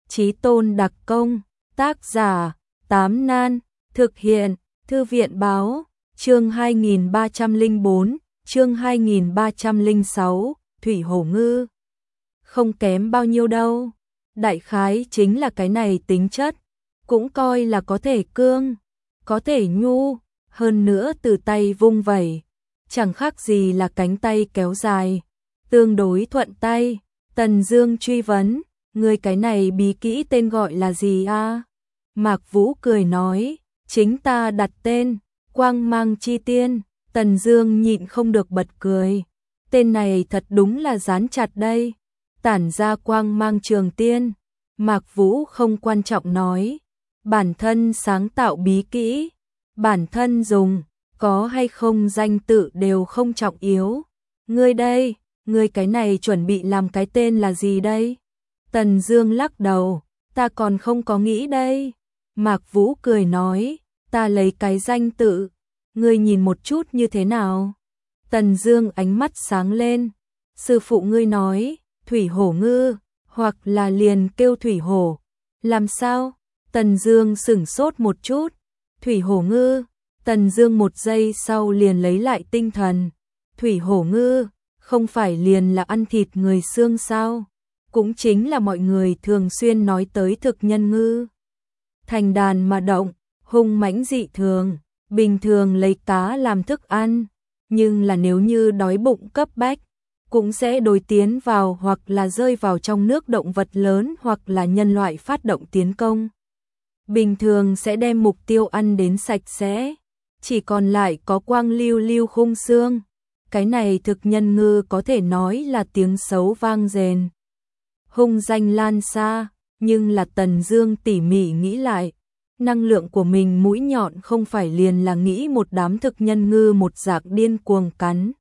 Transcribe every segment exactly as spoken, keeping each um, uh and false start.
Chí tôn đặc công, tác giả, Tám Nan, thực hiện, Thư viện báo, chương hai nghìn ba trăm lẻ bốn, chương hai nghìn ba trăm lẻ sáu, Thủy Hổ Ngư. Không kém bao nhiêu đâu, đại khái chính là cái này tính chất, cũng coi là có thể cương, có thể nhu, hơn nữa từ tay vung vẩy, chẳng khác gì là cánh tay kéo dài, tương đối thuận tay. Tần Dương truy vấn, người cái này bí kỹ tên gọi là gì a? Mạc Vũ cười nói, chính ta đặt tên, Quang Mang Chi Tiên. Tần Dương nhịn không được bật cười, tên này thật đúng là dán chặt đây, tản ra quang mang trường tiên. Mạc Vũ không quan trọng nói, bản thân sáng tạo bí kỹ, bản thân dùng, có hay không danh tự đều không trọng yếu. Ngươi đây, ngươi cái này chuẩn bị làm cái tên là gì đây? Tần Dương lắc đầu, ta còn không có nghĩ đây. Mạc Vũ cười nói, ta lấy cái danh tự, ngươi nhìn một chút như thế nào? Tần Dương ánh mắt sáng lên, sư phụ ngươi nói, Thủy Hổ Ngư, hoặc là liền kêu Thủy Hổ. Làm sao? Tần Dương sững sốt một chút, Thủy Hổ Ngư. Tần Dương một giây sau liền lấy lại tinh thần, Thủy Hổ Ngư, không phải liền là ăn thịt người xương sao? Cũng chính là mọi người thường xuyên nói tới thực nhân ngư. Thành đàn mà động, hung mãnh dị thường, bình thường lấy cá làm thức ăn, nhưng là nếu như đói bụng cấp bách, cũng sẽ đối tiến vào hoặc là rơi vào trong nước động vật lớn hoặc là nhân loại phát động tiến công. Bình thường sẽ đem mục tiêu ăn đến sạch sẽ, chỉ còn lại có quang lưu lưu khung xương. Cái này thực nhân ngư có thể nói là tiếng xấu vang dền, hung danh lan xa, nhưng là Tần Dương tỉ mỉ nghĩ lại, năng lượng của mình mũi nhọn không phải liền là nghĩ một đám thực nhân ngư một dạng điên cuồng cắn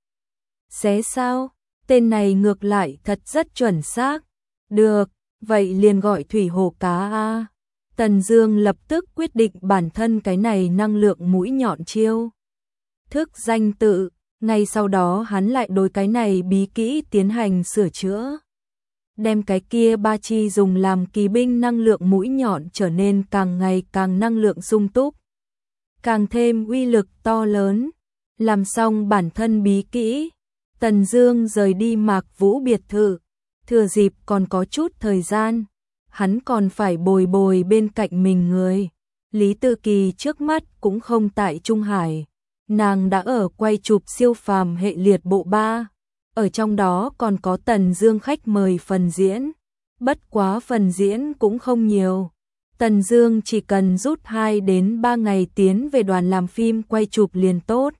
xé sao? Tên này ngược lại thật rất chuẩn xác. Được, vậy liền gọi Thủy Hổ cá a. Tần Dương lập tức quyết định bản thân cái này năng lượng mũi nhọn chiêu thức danh tự, ngay sau đó hắn lại đối cái này bí kỹ tiến hành sửa chữa, đem cái kia ba chi dùng làm kỳ binh năng lượng mũi nhọn trở nên càng ngày càng năng lượng sung túc, càng thêm uy lực to lớn. Làm xong bản thân bí kỹ, Tần Dương rời đi Mạc Vũ biệt thự, thừa dịp còn có chút thời gian, hắn còn phải bồi bồi bên cạnh mình người. Lý Tư Kỳ trước mắt cũng không tại Trung Hải, nàng đã ở quay chụp siêu phàm hệ liệt bộ ba, ở trong đó còn có Tần Dương khách mời phần diễn, bất quá phần diễn cũng không nhiều. Tần Dương chỉ cần rút hai đến ba ngày tiến về đoàn làm phim quay chụp liền tốt.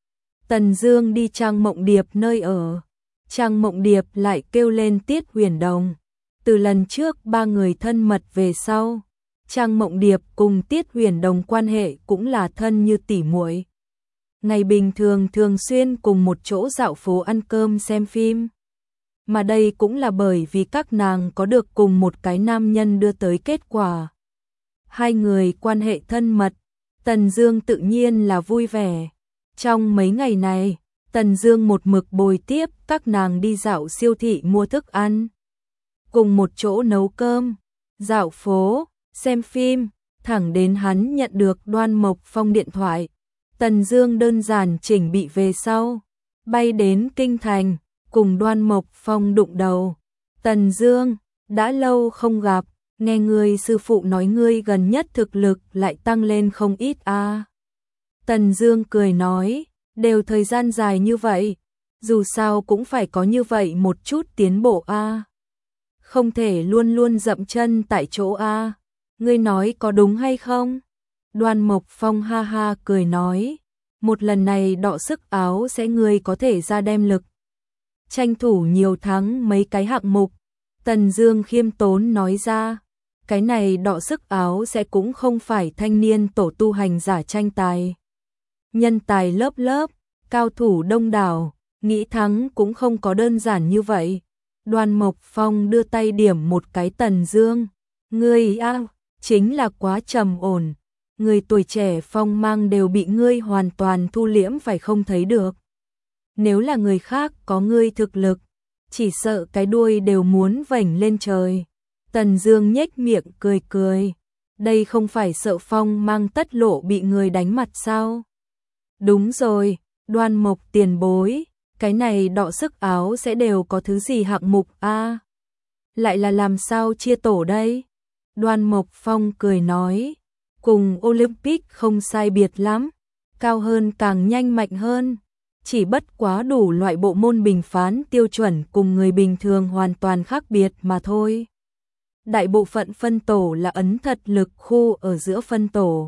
Tần Dương đi Trang Mộng Điệp nơi ở, Trang Mộng Điệp lại kêu lên Tiết Huyền Đồng. Từ lần trước ba người thân mật về sau, Trang Mộng Điệp cùng Tiết Huyền Đồng quan hệ cũng là thân như tỉ muội. Ngày bình thường thường xuyên cùng một chỗ dạo phố ăn cơm xem phim. Mà đây cũng là bởi vì các nàng có được cùng một cái nam nhân đưa tới kết quả. Hai người quan hệ thân mật, Tần Dương tự nhiên là vui vẻ. Trong mấy ngày này, Tần Dương một mực bồi tiếp các nàng đi dạo siêu thị mua thức ăn, cùng một chỗ nấu cơm, dạo phố, xem phim, thẳng đến hắn nhận được Đoan Mộc Phong điện thoại. Tần Dương đơn giản chỉnh bị về sau, bay đến Kinh Thành, cùng Đoan Mộc Phong đụng đầu. Tần Dương, đã lâu không gặp, nghe người sư phụ nói ngươi gần nhất thực lực lại tăng lên không ít a. À. Tần Dương cười nói, đều thời gian dài như vậy, dù sao cũng phải có như vậy một chút tiến bộ a. À. Không thể luôn luôn dậm chân tại chỗ a. À. Ngươi nói có đúng hay không? Đoan Mộc Phong ha ha cười nói, một lần này đọ sức áo sẽ ngươi có thể ra đem lực, tranh thủ nhiều thắng mấy cái hạng mục. Tần Dương khiêm tốn nói ra, cái này đọ sức áo sẽ cũng không phải thanh niên tổ tu hành giả tranh tài. Nhân tài lớp lớp, cao thủ đông đảo, nghĩ thắng cũng không có đơn giản như vậy. Đoan Mộc Phong đưa tay điểm một cái Tần Dương, ngươi a, chính là quá trầm ổn. Người tuổi trẻ phong mang đều bị ngươi hoàn toàn thu liễm phải không thấy được. Nếu là người khác có ngươi thực lực, chỉ sợ cái đuôi đều muốn vểnh lên trời. Tần Dương nhếch miệng cười cười. Đây không phải sợ Phong mang tất lộ bị người đánh mặt sao? Đúng rồi, Đoan Mộc tiền bối, cái này đọ sức áo sẽ đều có thứ gì hạng mục a? À? Lại là làm sao chia tổ đây? Đoan Mộc Phong cười nói, cùng Olympic không sai biệt lắm, cao hơn càng nhanh mạnh hơn, chỉ bất quá đủ loại bộ môn bình phán tiêu chuẩn cùng người bình thường hoàn toàn khác biệt mà thôi. Đại bộ phận phân tổ là ấn thật lực khu ở giữa phân tổ.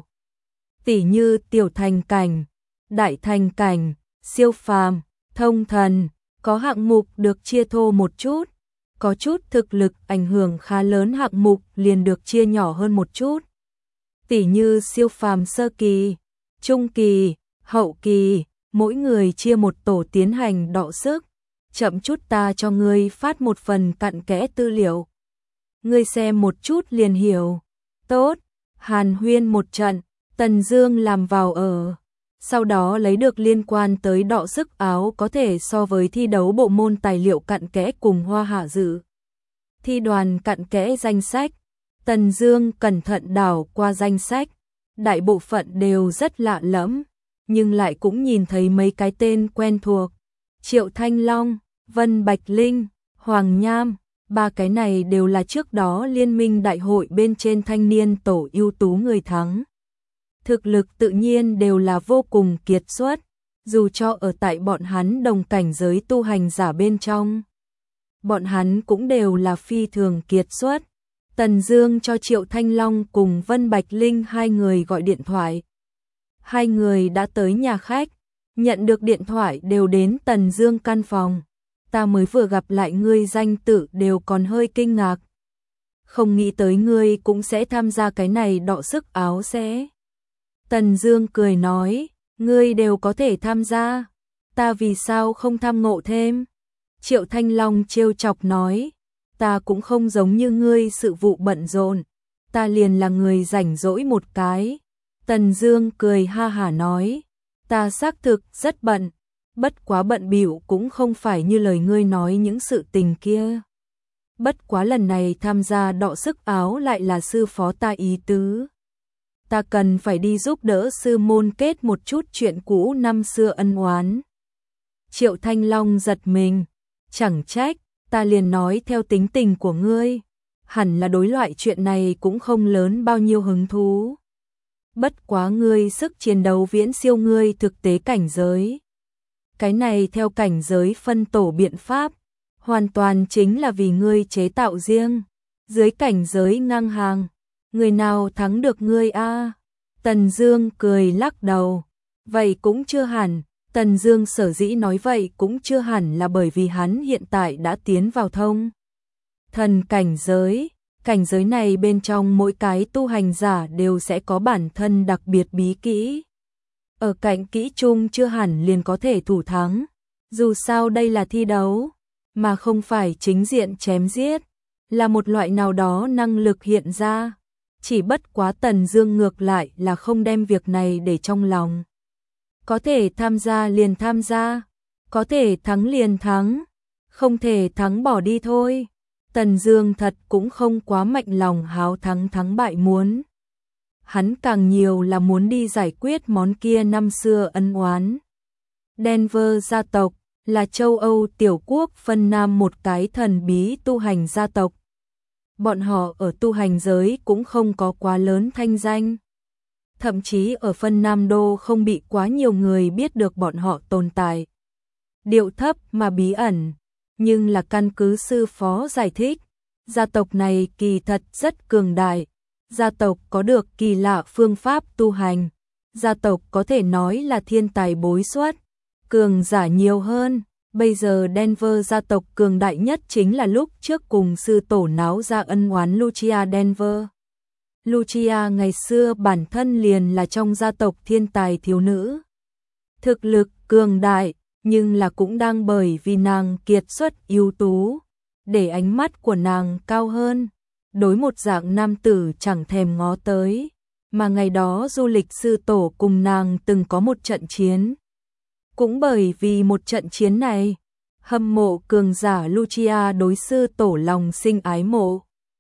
Tỉ như tiểu thành cảnh, đại thành cảnh, siêu phàm, thông thần, có hạng mục được chia thô một chút, có chút thực lực ảnh hưởng khá lớn hạng mục liền được chia nhỏ hơn một chút. Tỉ như siêu phàm sơ kỳ, trung kỳ, hậu kỳ, mỗi người chia một tổ tiến hành đọ sức. Chậm chút ta cho ngươi phát một phần cặn kẽ tư liệu. Ngươi xem một chút liền hiểu. Tốt, hàn huyên một trận, Tần Dương làm vào ở. Sau đó lấy được liên quan tới đọ sức áo có thể so với thi đấu bộ môn tài liệu cặn kẽ cùng Hoa Hạ dự. Thi đoàn cặn kẽ danh sách. Tần Dương cẩn thận đảo qua danh sách. Đại bộ phận đều rất lạ lẫm, nhưng lại cũng nhìn thấy mấy cái tên quen thuộc. Triệu Thanh Long, Vân Bạch Linh, Hoàng Nham, ba cái này đều là trước đó liên minh đại hội bên trên thanh niên tổ ưu tú người thắng. Thực lực tự nhiên đều là vô cùng kiệt xuất, dù cho ở tại bọn hắn đồng cảnh giới tu hành giả bên trong. Bọn hắn cũng đều là phi thường kiệt xuất. Tần Dương cho Triệu Thanh Long cùng Vân Bạch Linh hai người gọi điện thoại. Hai người đã tới nhà khách, nhận được điện thoại đều đến Tần Dương căn phòng. Ta mới vừa gặp lại ngươi danh tự đều còn hơi kinh ngạc. Không nghĩ tới ngươi cũng sẽ tham gia cái này đọ sức áo sẽ. Tần Dương cười nói, ngươi đều có thể tham gia, ta vì sao không tham ngộ thêm? Triệu Thanh Long trêu chọc nói, ta cũng không giống như ngươi sự vụ bận rộn, ta liền là người rảnh rỗi một cái. Tần Dương cười ha hả nói, ta xác thực rất bận, bất quá bận bịu cũng không phải như lời ngươi nói những sự tình kia. Bất quá lần này tham gia đọ sức áo lại là sư phó ta ý tứ. Ta cần phải đi giúp đỡ sư môn kết một chút chuyện cũ năm xưa ân oán. Triệu Thanh Long giật mình, chẳng trách, ta liền nói theo tính tình của ngươi, hẳn là đối loại chuyện này cũng không lớn bao nhiêu hứng thú. Bất quá ngươi sức chiến đấu viễn siêu ngươi thực tế cảnh giới. Cái này theo cảnh giới phân tổ biện pháp, hoàn toàn chính là vì ngươi chế tạo riêng, dưới cảnh giới ngang hàng. Người nào thắng được ngươi a? À? Tần Dương cười lắc đầu. Vậy cũng chưa hẳn, Tần Dương sở dĩ nói vậy cũng chưa hẳn là bởi vì hắn hiện tại đã tiến vào thông thần cảnh giới. Cảnh giới này bên trong mỗi cái tu hành giả đều sẽ có bản thân đặc biệt bí kỹ. Ở cạnh kỹ chung chưa hẳn liền có thể thủ thắng. Dù sao đây là thi đấu, mà không phải chính diện chém giết, là một loại nào đó năng lực hiện ra. Chỉ bất quá Tần Dương ngược lại là không đem việc này để trong lòng. Có thể tham gia liền tham gia, có thể thắng liền thắng, không thể thắng bỏ đi thôi. Tần Dương thật cũng không quá mạnh lòng háo thắng thắng bại muốn. Hắn càng nhiều là muốn đi giải quyết món kia năm xưa ân oán. Denver gia tộc là châu Âu tiểu quốc phân Nam một cái thần bí tu hành gia tộc. Bọn họ ở tu hành giới cũng không có quá lớn thanh danh. Thậm chí ở phân Nam Đô không bị quá nhiều người biết được bọn họ tồn tại. Điệu thấp mà bí ẩn, nhưng là căn cứ sư phó giải thích, gia tộc này kỳ thật rất cường đại. Gia tộc có được kỳ lạ phương pháp tu hành. Gia tộc có thể nói là thiên tài bối xuất, cường giả nhiều hơn. Bây giờ Denver gia tộc cường đại nhất chính là lúc trước cùng sư tổ náo ra ân oán Lucia Denver. Lucia ngày xưa bản thân liền là trong gia tộc thiên tài thiếu nữ. Thực lực cường đại, nhưng là cũng đang bởi vì nàng kiệt xuất ưu tú, để ánh mắt của nàng cao hơn. Đối một dạng nam tử chẳng thèm ngó tới, mà ngày đó du lịch sư tổ cùng nàng từng có một trận chiến. Cũng bởi vì một trận chiến này, hâm mộ cường giả Lucia đối sư tổ lòng sinh ái mộ.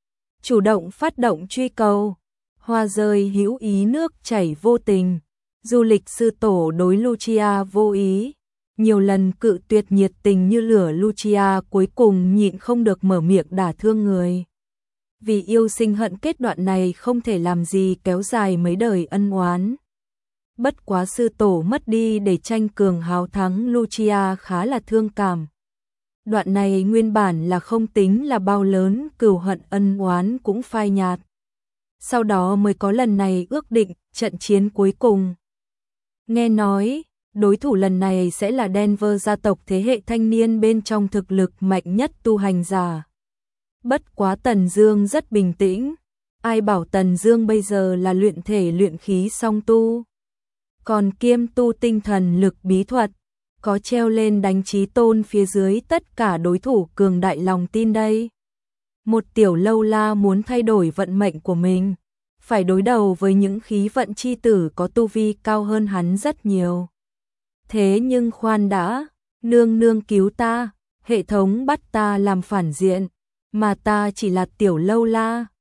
chủ động phát động truy cầu. Hoa rơi hữu ý nước chảy vô tình. Du lịch sư tổ đối Lucia vô ý. Nhiều lần cự tuyệt nhiệt tình như lửa, Lucia cuối cùng nhịn không được mở miệng đả thương người. Vì yêu sinh hận kết, đoạn này không thể làm gì kéo dài mấy đời ân oán. Bất quá sư tổ mất đi để tranh cường hào thắng, Lucia khá là thương cảm. Đoạn này nguyên bản là không tính là bao lớn, cừu hận ân oán cũng phai nhạt. Sau đó mới có lần này ước định trận chiến cuối cùng. Nghe nói, đối thủ lần này sẽ là Denver gia tộc thế hệ thanh niên bên trong thực lực mạnh nhất tu hành giả. Bất quá Tần Dương rất bình tĩnh. Ai bảo Tần Dương bây giờ là luyện thể luyện khí song tu, còn kiêm tu tinh thần lực bí thuật, có treo lên đánh chí tôn phía dưới tất cả đối thủ cường đại lòng tin đây. Một tiểu lâu la muốn thay đổi vận mệnh của mình, phải đối đầu với những khí vận chi tử có tu vi cao hơn hắn rất nhiều. Thế nhưng khoan đã, nương nương cứu ta, hệ thống bắt ta làm phản diện, mà ta chỉ là tiểu lâu la.